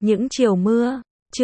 Những chiều mưa,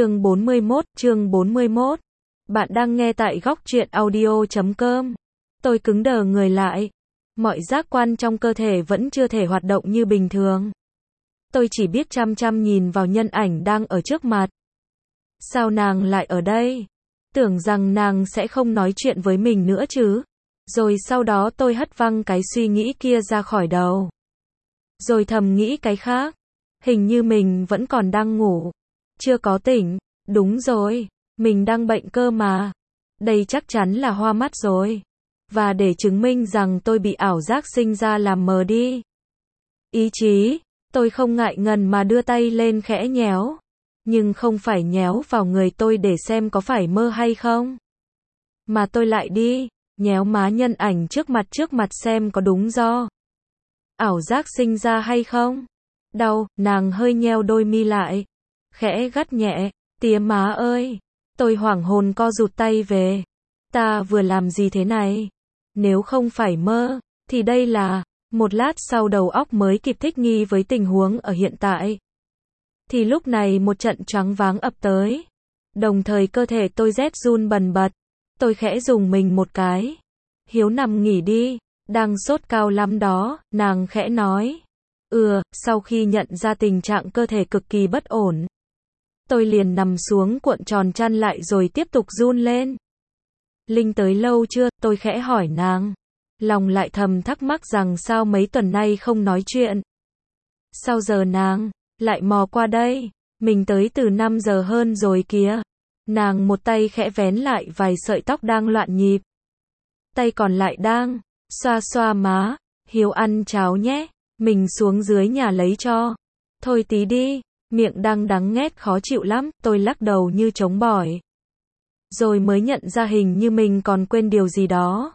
chương 41. Bạn đang nghe tại góc truyện audio.com. Tôi cứng đờ người lại. Mọi giác quan trong cơ thể vẫn chưa thể hoạt động như bình thường. Tôi chỉ biết chăm chăm nhìn vào nhân ảnh đang ở trước mặt. Sao nàng lại ở đây? Tưởng rằng nàng sẽ không nói chuyện với mình nữa chứ. Rồi sau đó tôi hất văng cái suy nghĩ kia ra khỏi đầu. Rồi thầm nghĩ cái khác. Hình như mình vẫn còn đang ngủ. Chưa có tỉnh. Đúng rồi. Mình đang bệnh cơ mà. Đây chắc chắn là hoa mắt rồi. Và để chứng minh rằng tôi bị ảo giác sinh ra làm mờ đi ý chí, tôi không ngại ngần mà đưa tay lên khẽ nhéo. Nhưng không phải nhéo vào người tôi để xem có phải mơ hay không. Mà tôi lại đi, nhéo má nhân ảnh trước mặt xem có đúng do ảo giác sinh ra hay không. Đau, nàng hơi nheo đôi mi lại. Khẽ gắt nhẹ, tía má ơi. Tôi hoảng hồn co rụt tay về. Ta vừa làm gì thế này? Nếu không phải mơ, thì đây là... Một lát sau đầu óc mới kịp thích nghi với tình huống ở hiện tại. Thì lúc này một trận choáng váng ập tới. Đồng thời cơ thể tôi rét run bần bật. Tôi khẽ dùng mình một cái. Hiếu nằm nghỉ đi, đang sốt cao lắm đó, nàng khẽ nói. Sau khi nhận ra tình trạng cơ thể cực kỳ bất ổn. Tôi liền nằm xuống cuộn tròn chăn lại rồi tiếp tục run lên. Linh tới lâu chưa? Tôi khẽ hỏi nàng. Lòng lại thầm thắc mắc rằng sao mấy tuần nay không nói chuyện. Sao giờ nàng lại mò qua đây? Mình tới từ 5 giờ hơn rồi kìa. Nàng một tay khẽ vén lại vài sợi tóc đang loạn nhịp. Tay còn lại đang xoa xoa má. Hiếu ăn cháo nhé. Mình xuống dưới nhà lấy cho. Thôi tí đi. Miệng đang đắng nghét khó chịu lắm. Tôi lắc đầu như trống bỏi. Rồi mới nhận ra hình như mình còn quên điều gì đó.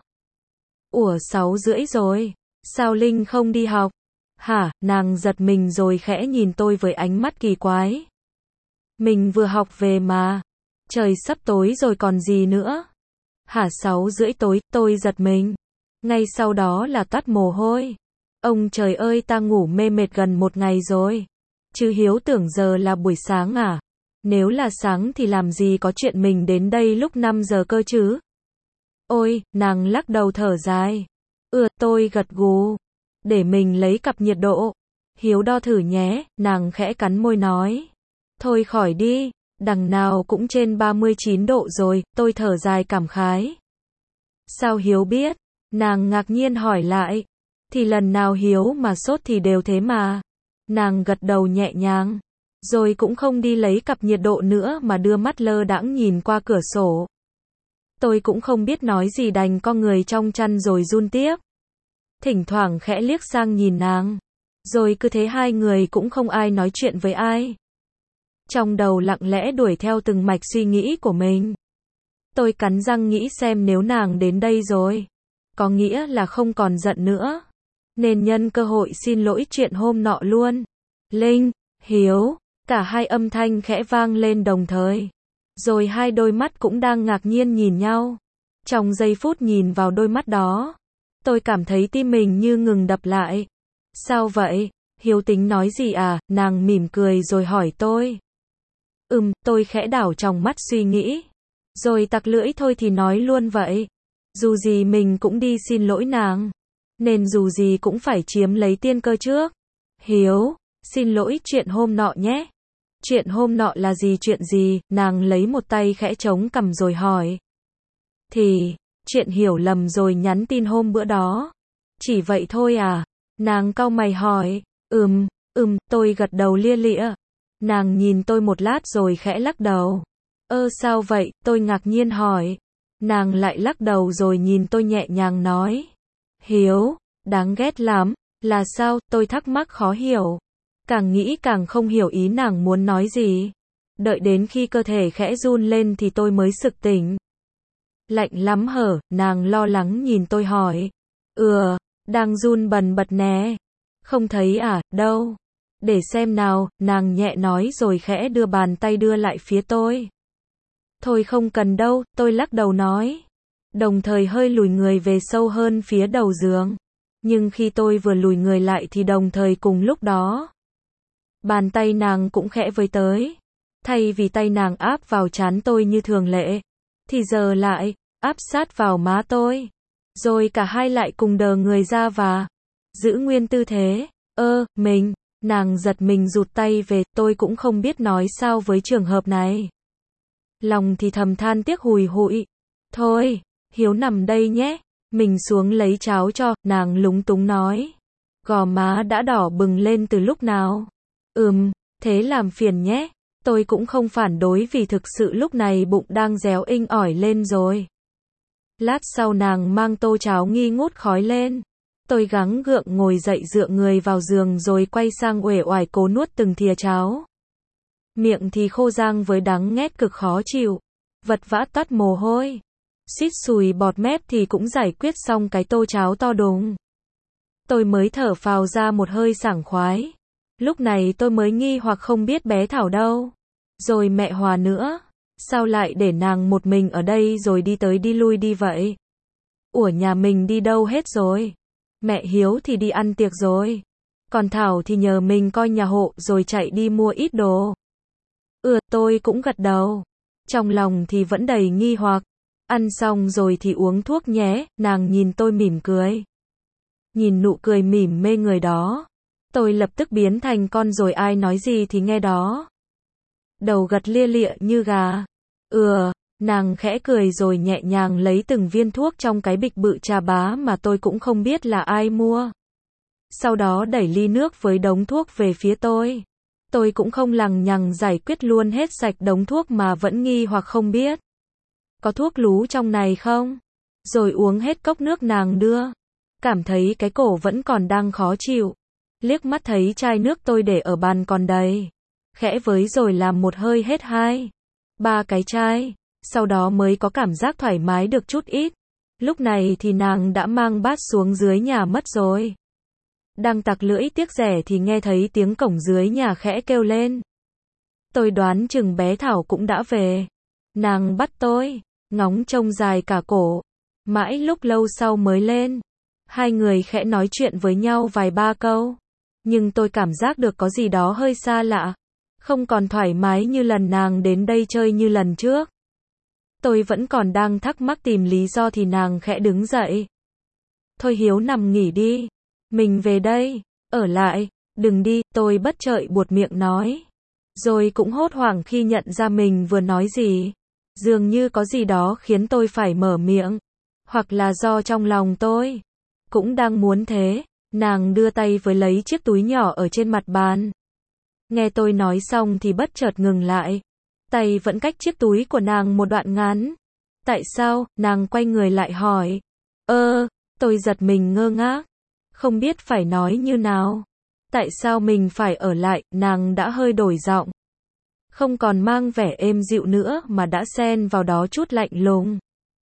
6:30 rồi. Sao Linh không đi học? Hả? Nàng giật mình rồi khẽ nhìn tôi với ánh mắt kỳ quái. Mình vừa học về mà. Trời sắp tối rồi còn gì nữa. Hả? 6:30 tối, tôi giật mình. Ngay sau đó là toát mồ hôi. Ông trời ơi, ta ngủ mê mệt gần một ngày rồi. Chứ Hiếu tưởng giờ là buổi sáng à? Nếu là sáng thì làm gì có chuyện mình đến đây lúc 5 giờ cơ chứ? Ôi, nàng lắc đầu thở dài. Tôi gật gù. Để mình lấy cặp nhiệt độ. Hiếu đo thử nhé, nàng khẽ cắn môi nói. Thôi khỏi đi, đằng nào cũng trên 39 độ rồi, tôi thở dài cảm khái. Sao Hiếu biết? Nàng ngạc nhiên hỏi lại. Thì lần nào Hiếu mà sốt thì đều thế mà. Nàng gật đầu nhẹ nhàng. Rồi cũng không đi lấy cặp nhiệt độ nữa mà đưa mắt lơ đãng nhìn qua cửa sổ. Tôi cũng không biết nói gì đành co người trong chăn rồi run tiếp. Thỉnh thoảng khẽ liếc sang nhìn nàng. Rồi cứ thế hai người cũng không ai nói chuyện với ai. Trong đầu lặng lẽ đuổi theo từng mạch suy nghĩ của mình. Tôi cắn răng nghĩ xem nếu nàng đến đây rồi. Có nghĩa là không còn giận nữa. Nên nhân cơ hội xin lỗi chuyện hôm nọ luôn. Linh, Hiếu, cả hai âm thanh khẽ vang lên đồng thời. Rồi hai đôi mắt cũng đang ngạc nhiên nhìn nhau. Trong giây phút nhìn vào đôi mắt đó, tôi cảm thấy tim mình như ngừng đập lại. Sao vậy? Hiếu tính nói gì à? Nàng mỉm cười rồi hỏi tôi. Tôi khẽ đảo tròng mắt suy nghĩ. Rồi tặc lưỡi thôi thì nói luôn vậy. Dù gì mình cũng đi xin lỗi nàng. Nên dù gì cũng phải chiếm lấy tiên cơ trước. Hiếu, xin lỗi chuyện hôm nọ nhé. Chuyện hôm nọ là gì? Chuyện gì? Nàng lấy một tay khẽ chống cằm rồi hỏi. Thì, chuyện hiểu lầm rồi nhắn tin hôm bữa đó. Chỉ vậy thôi à? Nàng cau mày hỏi. Tôi gật đầu lia lịa. Nàng nhìn tôi một lát rồi khẽ lắc đầu. Sao vậy? Tôi ngạc nhiên hỏi. Nàng lại lắc đầu rồi nhìn tôi nhẹ nhàng nói. Hiếu, đáng ghét lắm. Là sao? Tôi thắc mắc khó hiểu. Càng nghĩ càng không hiểu ý nàng muốn nói gì. Đợi đến khi cơ thể khẽ run lên thì tôi mới sực tỉnh. Lạnh lắm hở? Nàng lo lắng nhìn tôi hỏi. Đang run bần bật nè. Không thấy à? Đâu? Để xem nào, nàng nhẹ nói rồi khẽ đưa bàn tay đưa lại phía tôi. Thôi không cần đâu, tôi lắc đầu nói. Đồng thời hơi lùi người về sâu hơn phía đầu giường. Nhưng khi tôi vừa lùi người lại thì đồng thời cùng lúc đó. Bàn tay nàng cũng khẽ với tới. Thay vì tay nàng áp vào trán tôi như thường lệ, thì giờ lại áp sát vào má tôi. Rồi cả hai lại cùng đờ người ra và giữ nguyên tư thế. Nàng giật mình rụt tay về, tôi cũng không biết nói sao với trường hợp này. Lòng thì thầm than tiếc hùi hụi. Thôi, Hiếu nằm đây nhé, mình xuống lấy cháo cho, nàng lúng túng nói. Gò má đã đỏ bừng lên từ lúc nào. Thế làm phiền nhé. Tôi cũng không phản đối vì thực sự lúc này bụng đang réo inh ỏi lên rồi. Lát sau nàng mang tô cháo nghi ngút khói lên. Tôi gắng gượng ngồi dậy dựa người vào giường rồi quay sang uể oải cố nuốt từng thìa cháo. Miệng thì khô rang với đắng nghét cực khó chịu. Vật vã toát mồ hôi. Xít sùi bọt mép thì cũng giải quyết xong cái tô cháo to đùng. Tôi mới thở phào ra một hơi sảng khoái. Lúc này tôi mới nghi hoặc không biết bé Thảo đâu. Rồi mẹ Hòa nữa. Sao lại để nàng một mình ở đây rồi đi tới đi lui đi vậy? Ủa nhà mình đi đâu hết rồi? Mẹ Hiếu thì đi ăn tiệc rồi. Còn Thảo thì nhờ mình coi nhà hộ rồi chạy đi mua ít đồ. Tôi cũng gật đầu. Trong lòng thì vẫn đầy nghi hoặc. Ăn xong rồi thì uống thuốc nhé, nàng nhìn tôi mỉm cười. Nhìn nụ cười mỉm mê người đó. Tôi lập tức biến thành con rồi ai nói gì thì nghe đó. Đầu gật lia lịa như gà. Nàng khẽ cười rồi nhẹ nhàng lấy từng viên thuốc trong cái bịch bự trà bá mà tôi cũng không biết là ai mua. Sau đó đẩy ly nước với đống thuốc về phía tôi. Tôi cũng không lằng nhằng giải quyết luôn hết sạch đống thuốc mà vẫn nghi hoặc không biết. Có thuốc lú trong này không? Rồi uống hết cốc nước nàng đưa. Cảm thấy cái cổ vẫn còn đang khó chịu. Liếc mắt thấy chai nước tôi để ở bàn còn đầy. Khẽ với rồi làm một hơi hết 2-3 cái chai. Sau đó mới có cảm giác thoải mái được chút ít. Lúc này thì nàng đã mang bát xuống dưới nhà mất rồi. Đang tặc lưỡi tiếc rẻ thì nghe thấy tiếng cổng dưới nhà khẽ kêu lên. Tôi đoán chừng bé Thảo cũng đã về. Nàng bắt tôi, ngóng trông dài cả cổ. Mãi lúc lâu sau mới lên. Hai người khẽ nói chuyện với nhau vài ba câu. Nhưng tôi cảm giác được có gì đó hơi xa lạ. Không còn thoải mái như lần nàng đến đây chơi như lần trước. Tôi vẫn còn đang thắc mắc tìm lý do thì nàng khẽ đứng dậy. Thôi Hiếu nằm nghỉ đi. Mình về đây. Ở lại. Đừng đi. Tôi bất chợt buột miệng nói. Rồi cũng hốt hoảng khi nhận ra mình vừa nói gì. Dường như có gì đó khiến tôi phải mở miệng. Hoặc là do trong lòng tôi cũng đang muốn thế. Nàng đưa tay với lấy chiếc túi nhỏ ở trên mặt bàn. Nghe tôi nói xong thì bất chợt ngừng lại. Tay vẫn cách chiếc túi của nàng một đoạn ngắn. Tại sao? Nàng quay người lại hỏi. Tôi giật mình ngơ ngác. Không biết phải nói như nào. Tại sao mình phải ở lại? Nàng đã hơi đổi giọng. Không còn mang vẻ êm dịu nữa mà đã xen vào đó chút lạnh lùng.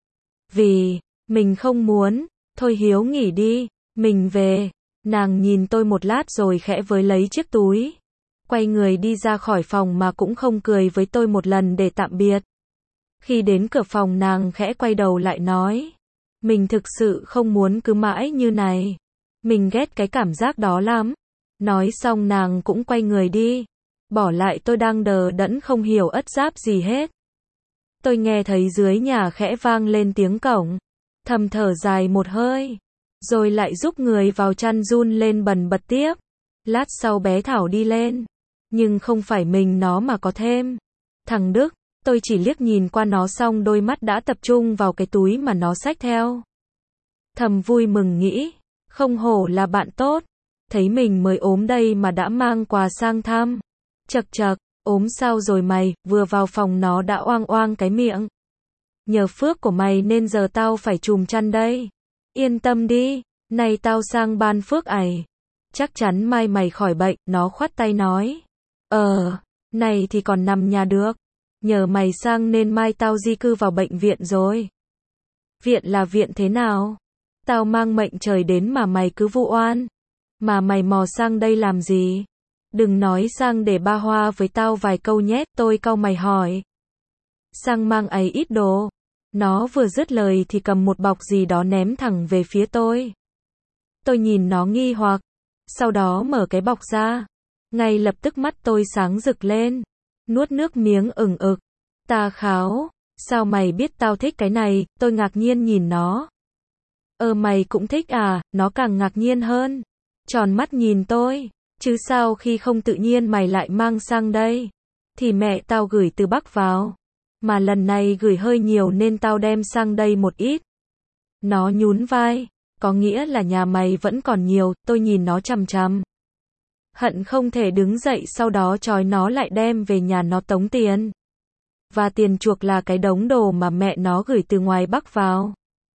Vì mình không muốn. Thôi Hiếu nghỉ đi. Mình về. Nàng nhìn tôi một lát rồi khẽ với lấy chiếc túi. Quay người đi ra khỏi phòng mà cũng không cười với tôi một lần để tạm biệt. Khi đến cửa phòng nàng khẽ quay đầu lại nói. Mình thực sự không muốn cứ mãi như này. Mình ghét cái cảm giác đó lắm. Nói xong nàng cũng quay người đi. Bỏ lại tôi đang đờ đẫn không hiểu ất giáp gì hết. Tôi nghe thấy dưới nhà khẽ vang lên tiếng cổng. Thầm thở dài một hơi. Rồi lại giúp người vào chăn run lên bần bật tiếp. Lát sau bé Thảo đi lên. Nhưng không phải mình nó mà có thêm thằng Đức. Tôi chỉ liếc nhìn qua nó xong đôi mắt đã tập trung vào cái túi mà nó xách theo. Thầm vui mừng nghĩ. Không hổ là bạn tốt. Thấy mình mới ốm đây mà đã mang quà sang thăm. Chậc chậc, ốm sao rồi mày? Vừa vào phòng nó đã oang oang cái miệng. Nhờ phước của mày nên giờ tao phải trùm chăn đây. Yên tâm đi, này tao sang ban phước ải. Chắc chắn mai mày khỏi bệnh, nó khoát tay nói. Này thì còn nằm nhà được. Nhờ mày sang nên mai tao di cư vào bệnh viện rồi. Viện là viện thế nào? Tao mang mệnh trời đến mà mày cứ vu oan. Mà mày mò sang đây làm gì? Đừng nói sang để ba hoa với tao vài câu nhé, tôi cau mày hỏi. Sang mang ấy ít đồ. Nó vừa dứt lời thì cầm một bọc gì đó ném thẳng về phía tôi. Tôi nhìn nó nghi hoặc. Sau đó mở cái bọc ra. Ngay lập tức mắt tôi sáng rực lên. Nuốt nước miếng ửng ực. Ta kháo. Sao mày biết tao thích cái này? Tôi ngạc nhiên nhìn nó. Mày cũng thích à? Nó càng ngạc nhiên hơn. Tròn mắt nhìn tôi. Chứ sao khi không tự nhiên mày lại mang sang đây? Thì mẹ tao gửi từ Bắc vào. Mà lần này gửi hơi nhiều nên tao đem sang đây một ít. Nó nhún vai. Có nghĩa là nhà mày vẫn còn nhiều. Tôi nhìn nó chằm chằm. Hận không thể đứng dậy sau đó trói nó lại đem về nhà nó tống tiền. Và tiền chuộc là cái đống đồ mà mẹ nó gửi từ ngoài Bắc vào.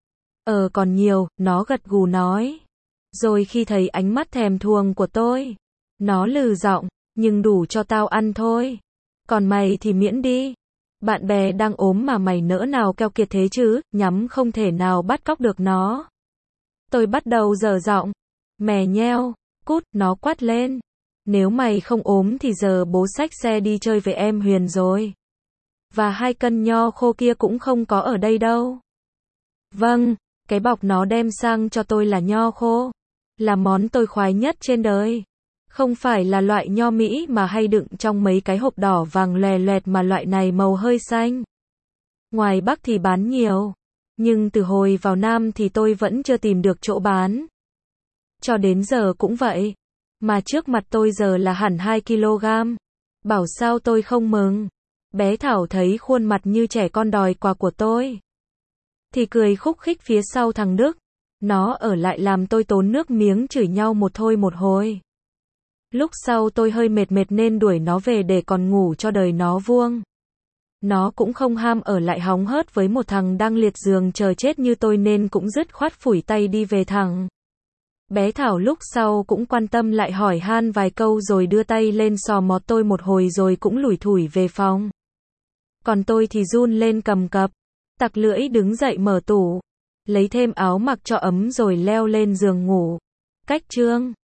Còn nhiều, nó gật gù nói. Rồi khi thấy ánh mắt thèm thuồng của tôi, nó lừ giọng, nhưng đủ cho tao ăn thôi. Còn mày thì miễn đi. Bạn bè đang ốm mà mày nỡ nào keo kiệt thế chứ, nhắm không thể nào bắt cóc được nó. Tôi bắt đầu dở giọng. Mè nheo, cút, nó quát lên. Nếu mày không ốm thì giờ bố xách xe đi chơi với em Huyền rồi. Và 2 cân nho khô kia cũng không có ở đây đâu. Vâng, cái bọc nó đem sang cho tôi là nho khô. Là món tôi khoái nhất trên đời. Không phải là loại nho Mỹ mà hay đựng trong mấy cái hộp đỏ vàng lòe loẹt mà loại này màu hơi xanh. Ngoài Bắc thì bán nhiều. Nhưng từ hồi vào Nam thì tôi vẫn chưa tìm được chỗ bán. Cho đến giờ cũng vậy. Mà trước mặt tôi giờ là hẳn 2 kg. Bảo sao tôi không mừng. Bé Thảo thấy khuôn mặt như trẻ con đòi quà của tôi. Thì cười khúc khích phía sau thằng Đức. Nó ở lại làm tôi tốn nước miếng chửi nhau một thôi một hồi. Lúc sau tôi hơi mệt nên đuổi nó về để còn ngủ cho đời nó vuông. Nó cũng không ham ở lại hóng hớt với một thằng đang liệt giường chờ chết như tôi nên cũng dứt khoát phủi tay đi về thẳng. Bé Thảo lúc sau cũng quan tâm lại hỏi han vài câu rồi đưa tay lên sò mọt tôi một hồi rồi cũng lủi thủi về phòng. Còn tôi thì run lên cầm cập, tặc lưỡi đứng dậy mở tủ, lấy thêm áo mặc cho ấm rồi leo lên giường ngủ. Cách chương